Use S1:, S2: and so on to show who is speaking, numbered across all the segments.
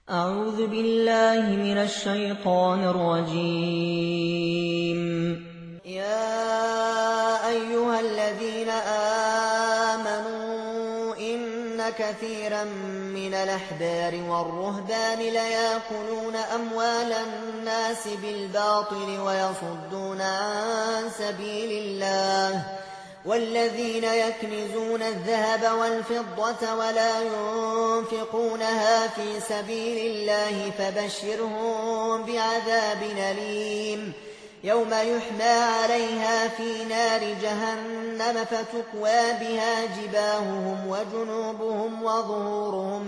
S1: أعوذ بالله من الشيطان الرجيم.
S2: يا أيها الذين آمنوا إن كثيرا من الأحبار والرهبان ليأكلون أموال الناس بالباطل ويصدون عن سبيل الله، والذين يكنزون الذهب والفضة ولا ينفقونها في سبيل الله فبشرهم بعذاب أليم يوم يحمى عليها في نار جهنم فتكوى بها جباههم وجنوبهم وظهورهم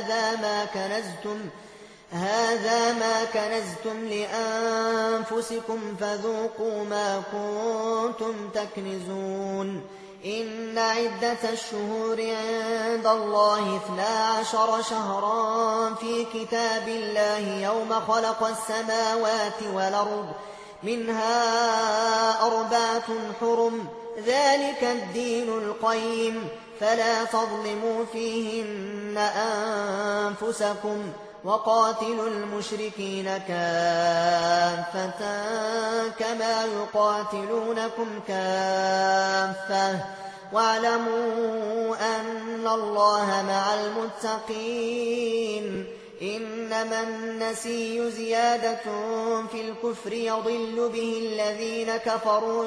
S2: هذا ما كنزتم لأنفسكم فذوقوا ما كنتم تكنزون. إن عدة الشهور عند الله 12 شهرا في كتاب الله يوم خلق السماوات والأرض منها 4 حرم، ذلك الدين القيم، فلا تظلموا فيهن أنفسكم، وقاتلوا المشركين كافة كما يقاتلونكم كافة، واعلموا أن الله مع المتقين. إنما النسي زيادة في الكفر يضل به الذين كفروا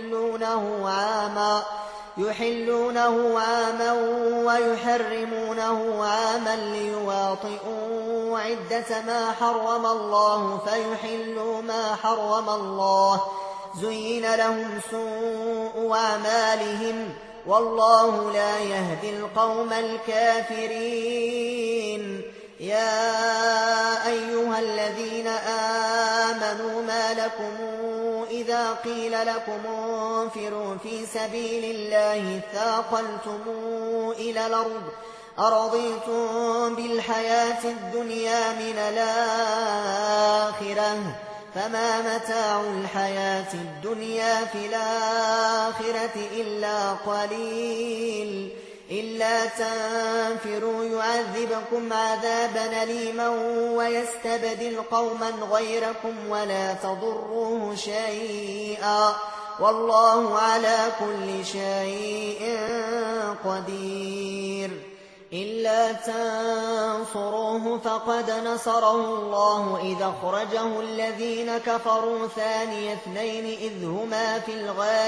S2: يحلونه عاما ويحرمونه عاما ليواطئوا عدة ما حرم الله فيحلوا ما حرم الله، زين لهم سوء أعمالهم والله لا يهدي القوم الكافرين. يا أيها الذين آمنوا ما لكم إذا قيل لكم انفروا في سبيل الله اثاقلتم إلى الأرض أرضيتم بالحياة الدنيا من الآخرة، فما متاع الحياة الدنيا في الآخرة إلا قليل. إلا تنفروا يعذبكم عذابا أليما ويستبدل قوما غيركم ولا تضروه شيئا، والله على كل شيء قدير. إلا تنصروه فقد نصره الله إذ أخرجه الذين كفروا ثاني اثنين إذ هما في الغار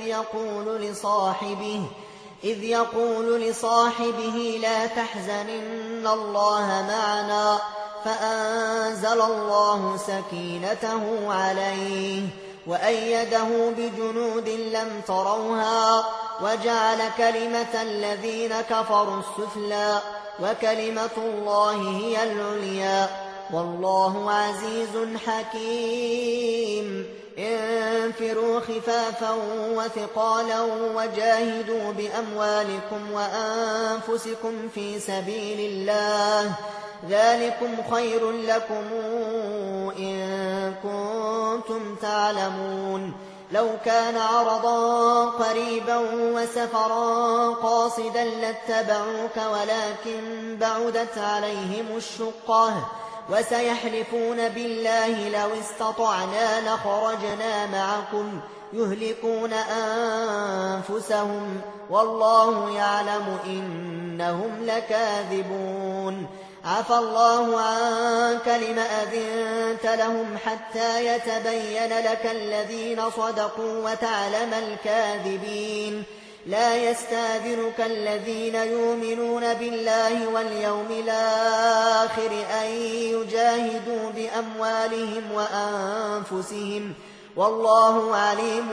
S2: إذ يقول لصاحبه لا تحزن إن الله معنا، فأنزل الله سكينته عليه وأيده بجنود لم تروها وجعل كلمة الذين كفروا السفلى وكلمة الله هي العليا والله عزيز حكيم. انفروا خفافا وثقالا وجاهدوا بأموالكم وأنفسكم في سبيل الله، ذلكم خير لكم إن كنتم تعلمون. لو كان عرضا قريبا وسفرا قاصدا لاتبعوك ولكن بعدت عليهم الشقة وسيحلفون بالله لو استطعنا لخرجنا معكم يهلكون أنفسهم والله يعلم إنهم لكاذبون. عفى الله عنك لم أذنت لهم حتى يتبين لك الذين صدقوا وتعلم الكاذبين. لا يستأذنك الذين يؤمنون بالله واليوم الآخر أن يجاهدوا بأموالهم وأنفسهم والله عليم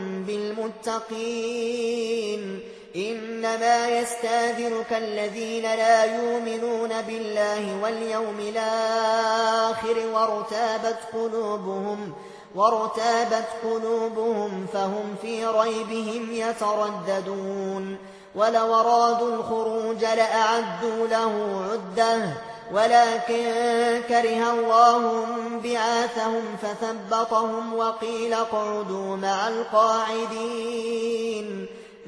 S2: بالمتقين. إنما يستأذنك الذين لا يؤمنون بالله واليوم الآخر وارتابت قلوبهم فهم في ريبهم يترددون. ولو أرادوا الخروج لأعدوا له عدة ولكن كره الله بعاثهم فثبطهم وقيل اقعدوا مع القاعدين.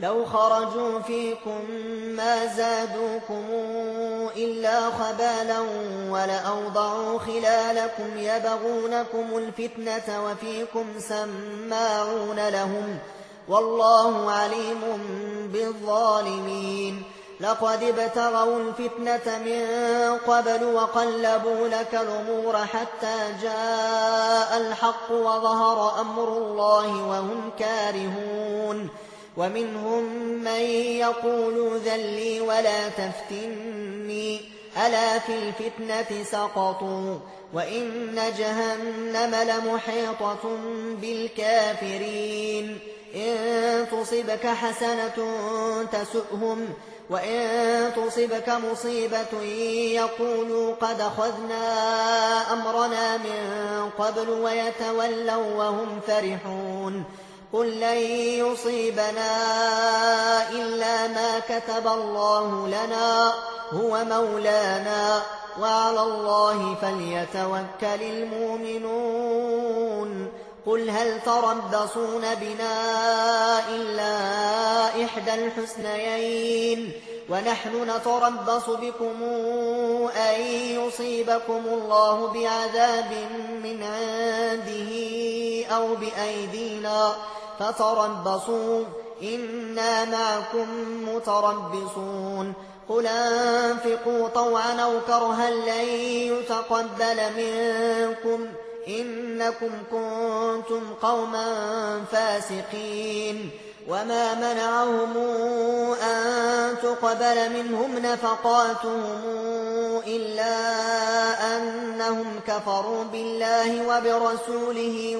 S2: لو خرجوا فيكم ما زادوكم إلا خبالا ولأوضعوا خلالكم يبغونكم الفتنة وفيكم سماعون لهم والله عليم بالظالمين. لقد ابتغوا الفتنة من قبل وقلبوا لك الأمور حتى جاء الحق وظهر أمر الله وهم كارهون. ومنهم من يقول ذلي ولا تفتني ألا في الفتنة سقطوا وإن جهنم لمحيطة بالكافرين. إن تصبك حسنة تسؤهم وإن تصبك مصيبة يقولوا قد أخذنا أمرنا من قبل ويتولوا وهم فرحون. قل لن يصيبنا إلا ما كتب الله لنا هو مولانا وعلى الله فليتوكل المؤمنون. قل هل تربصون بنا إلا إحدى الحسنيين ونحن نتربص بكم أن يصيبكم الله بعذاب من عنده أو بأيدينا فتربصوا إنا معكم متربصون. قل أنفقوا طوعا أو كرها لن يتقبل منكم إنكم كنتم قوما فاسقين. وما منعهم أن تقبل منهم نفقاتهم إلا أنهم كفروا بالله وبرسوله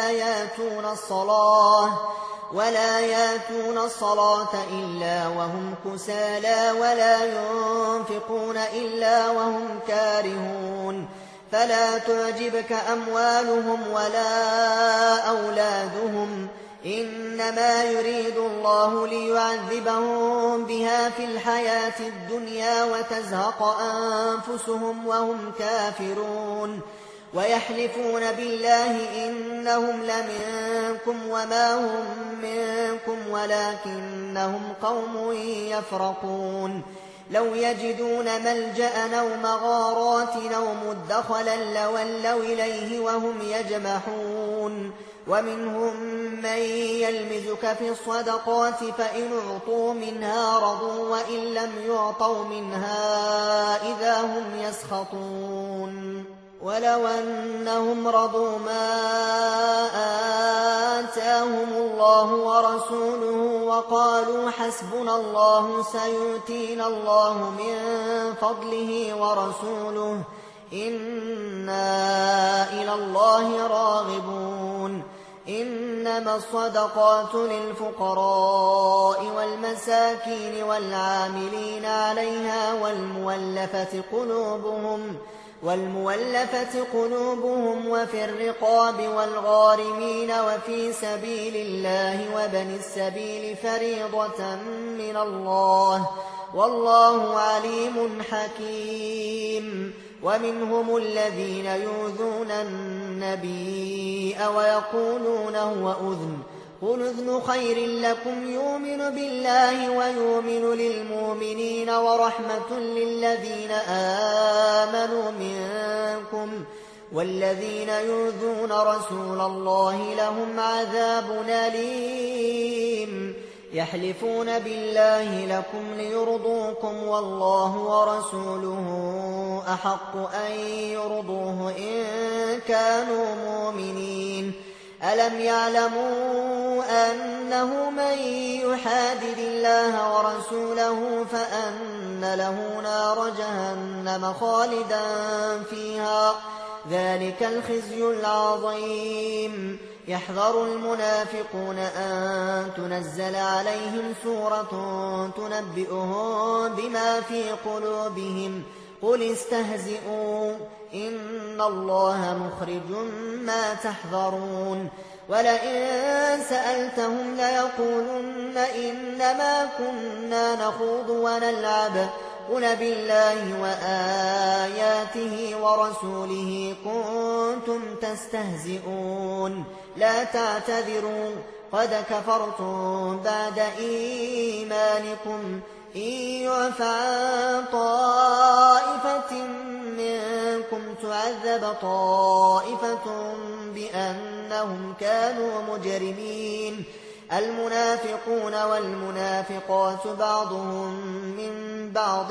S2: ولا ياتون الصلاة إلا وهم كسالى ولا ينفقون إلا وهم كارهون. فلا تعجبك أموالهم ولا أولادهم إنما يريد الله ليعذبهم بها في الحياة الدنيا وتزهق أنفسهم وهم كافرون. ويحلفون بالله إنهم لمنكم وما هم منكم ولكنهم قوم يفرقون. لو يجدون ملجأ أو مغارات أو مدخلا لولوا إليه وهم يجمحون. ومنهم من يلمزك في الصدقات فإن أعطوا منها رضوا وإن لم يعطوا منها إذا هم يسخطون. ولو أنهم رضوا ما آتاهم الله ورسوله وقالوا حسبنا الله سيؤتينا الله من فضله ورسوله إنا إلى الله راغبون. إنما الصدقات للفقراء والمساكين والعاملين عليها والمولفة قلوبهم وفي الرقاب والغارمين وفي سبيل الله وبن السبيل فريضة من الله والله عليم حكيم. ومنهم الذين يؤذون النبي ويقولون هو أذن قل أذن خير لكم يؤمن بالله ويؤمن للمؤمنين ورحمة للذين آمنوا منكم والذين يؤذون رسول الله لهم عذاب أليم. يحلفون بالله لكم ليرضوكم والله ورسوله أحق أن يرضوه إن كانوا مؤمنين. ألم يعلموا أنه من يحادد الله ورسوله فأن له نار جهنم خالدا فيها ذلك الخزي العظيم. يحذر المنافقون أن تنزل عليهم سورة تنبئهم بما في قلوبهم قل استهزئوا إن الله مخرج ما تحذرون. ولئن سألتهم ليقولن إنما كنا نخوض ونلعب قل بالله وآياته ورسوله كنتم تستهزئون لا تعتذروا قد كفرتم بعد إيمانكم إن يعف عن طائفة منكم تعذب طائفة بأنهم كانوا مجرمين المنافقون والمنافقات بعضهم من بعض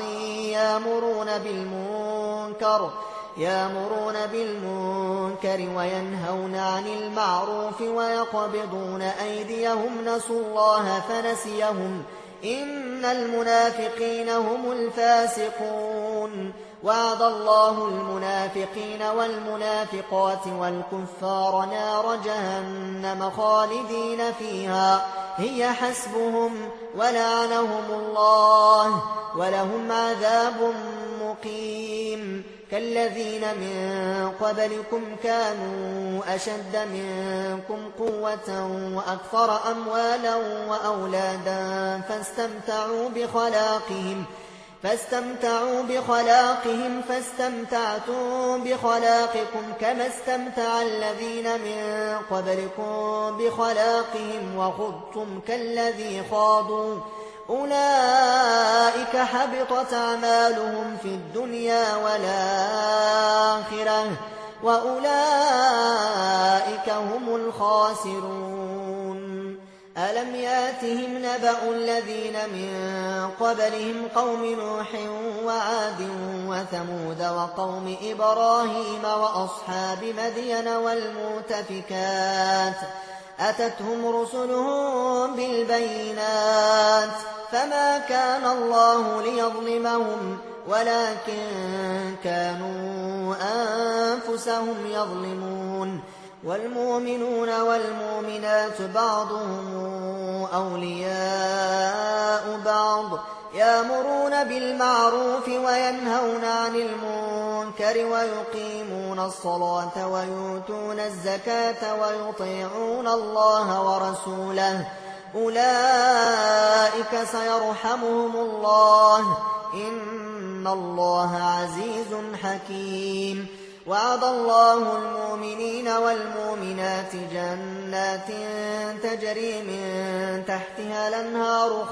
S2: يأمرون بالمنكر وينهون عن المعروف ويقبضون أيديهم نسوا الله فنسيهم إن المنافقين هم الفاسقون وعد الله المنافقين والمنافقات والكفار نار جهنم خالدين فيها هي حسبهم ولعنهم الله ولهم عذاب مقيم كالذين من قبلكم كانوا أشد منكم قوة وأكثر أموالا وأولادا فاستمتعوا بخلاقهم فاستمتعتم بخلاقكم كما استمتع الذين من قبلكم بخلاقهم وخضتم كالذي خاضوا أولئك حبطت أعمالهم في الدنيا والآخرة وأولئك هم الخاسرون ألم ياتهم نبأ الذين من قبلهم قوم نوح وعاد وثمود وقوم إبراهيم وأصحاب مدين والمؤتفكات أتتهم رسلهم بالبينات فما كان الله ليظلمهم ولكن كانوا أنفسهم يظلمون والمؤمنون والمؤمنات بعضهم أولياء بعض يأمرون بالمعروف وينهون عن المنكر ويقيمون الصلاة ويؤتون الزكاة ويطيعون الله ورسوله أولئك سيرحمهم الله إن الله عزيز حكيم وعد الله المؤمنين والمؤمنات جنات تجري من تحتها الأنهار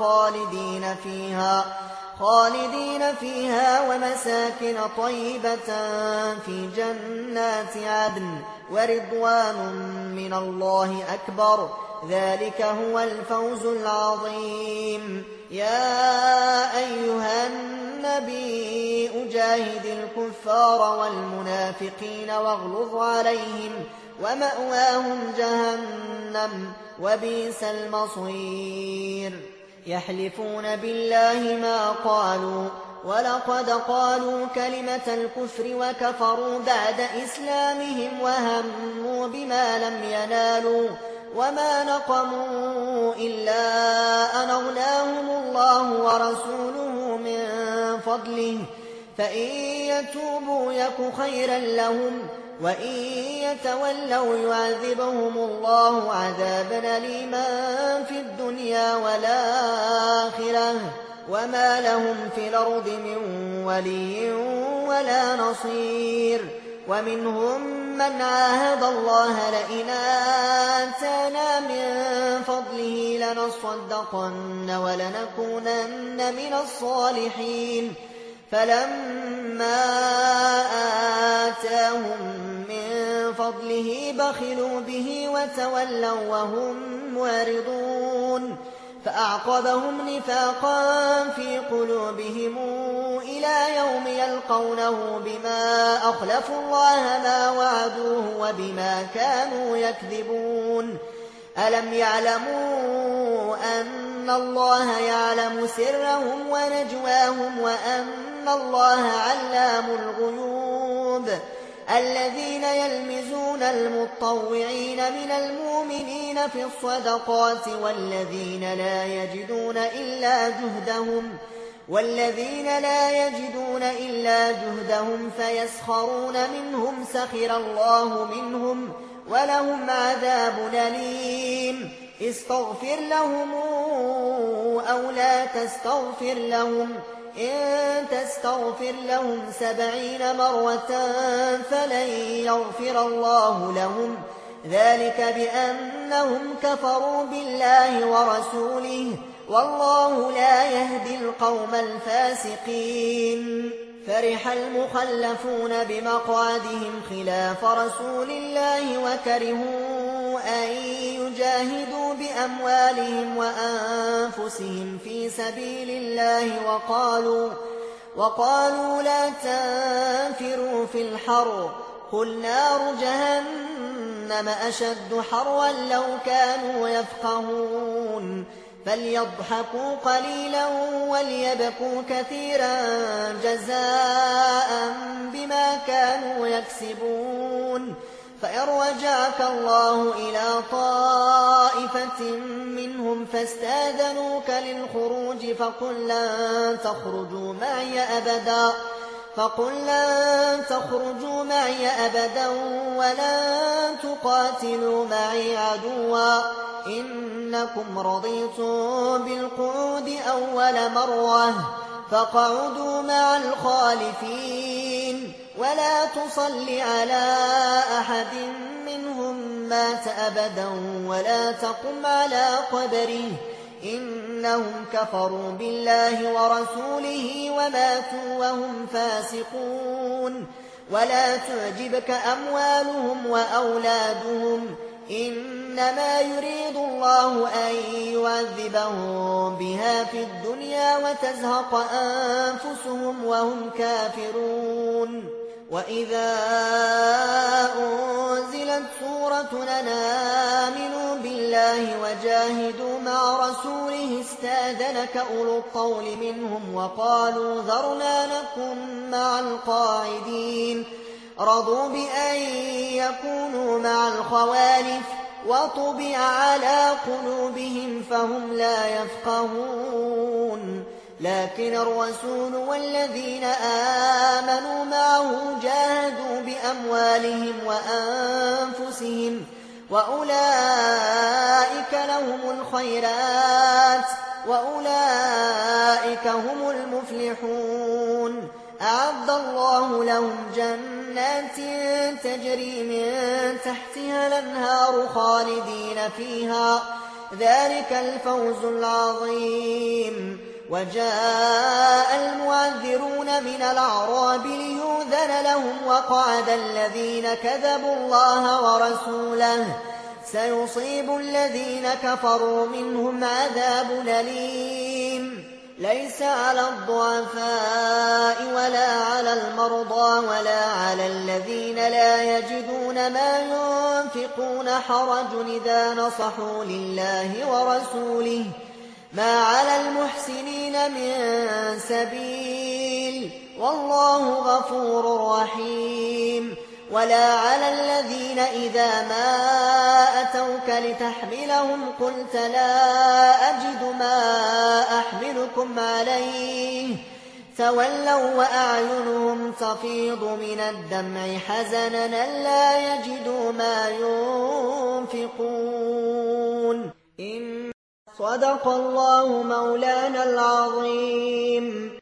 S2: خالدين فيها ومساكن طيبة في جنات عدن ورضوان من الله أكبر ذلك هو الفوز العظيم يا أيها النبي أجاهد الكفار والمنافقين واغلظ عليهم ومأواهم جهنم وبئس المصير يحلفون بالله ما قالوا ولقد قالوا كلمة الكفر وكفروا بعد إسلامهم وهموا بما لم ينالوا وما نقموا إلا أن أغناهم الله ورسوله من فضله فإن يتوبوا يك خيرا لهم وإن يتولوا يعذبهم الله عذابا أليما في الدنيا والآخرة وما لهم في الأرض من ولي ولا نصير ومنهم من عاهد الله لئن آتانا من فضله لنصدقن ولنكونن من الصالحين فلما آتاهم من فضله بخلوا به وتولوا وهم معرضون فأعقبهم نفاقا في قلوبهم إلى يوم يلقونه بما أخلفوا الله ما وعدوه وبما كانوا يكذبون ألم يعلموا أن الله يعلم سرهم ونجواهم وأن الله علام الغيوب الذين يلمزون المطوعين من المؤمنين في الصدقات والذين لا يجدون إلا جهدهم فيسخرون منهم سخر الله منهم ولهم عذاب أليم استغفر لهم أو لا تستغفر لهم إن تستغفر لهم 70 مرة فلن يغفر الله لهم ذلك بأنهم كفروا بالله ورسوله والله لا يهدي القوم الفاسقين. فرح المخلفون بمقعدهم خلاف رسول الله وكرهوا أن يجاهدوا بأموالهم وأنفسهم في سبيل الله وقالوا لا تنفروا في الحر قل نار جهنم أشد حرا لو كانوا يفقهون. فليضحكوا قليلا وليبكوا كثيرا جزاء بما كانوا يكسبون. فإن رجعك الله إلى طائفة منهم فاستاذنوك للخروج فقل لن تخرجوا معي أبدا ولن تقاتلوا معي عدوا إنكم رضيتم بالقعود أول مرة فاقعدوا مع الخالفين ولا تصل على أحد منهم مات أبدا ولا تقم على قبره إنهم كفروا بالله ورسوله وماتوا وهم فاسقون. ولا تعجبك أموالهم وأولادهم إنما يريد الله أن يعذبهم بها في الدنيا وتزهق أنفسهم وهم كافرون. وإذا أنزلت سورة آمنوا بالله وجاهدوا مع رسوله استاذنك أولو الطول منهم وقالوا ذرنا نكن مع القاعدين رضوا بأن يكونوا مع الخوالف وطبع على قلوبهم فهم لا يفقهون. لكن الرسول والذين آمنوا معه جاهدوا بأموالهم وأنفسهم وأولئك لهم الخيرات وأولئك هم المفلحون. أعد الله لهم جنات تجري من تحتها الأنهار خالدين فيها ذلك الفوز العظيم. وجاء المعذرون من الأعراب ليؤذن لهم وقعد الذين كذبوا الله ورسوله سيصيب الذين كفروا منهم عذاب أليم. ليس على الضعفاء ولا على المرضى ولا على الذين لا يجدون ما ينفقون حرج إذا نصحوا لله ورسوله ما على المحسنين من سبيل والله غفور رحيم. ولا على الذين إذا ما أتوك لتحملهم قلت لا أجد ما أحملكم عليه تولوا وأعينهم تفيض من الدمع حزنا ألا يجدوا ما ينفقون. صدق الله مولانا العظيم.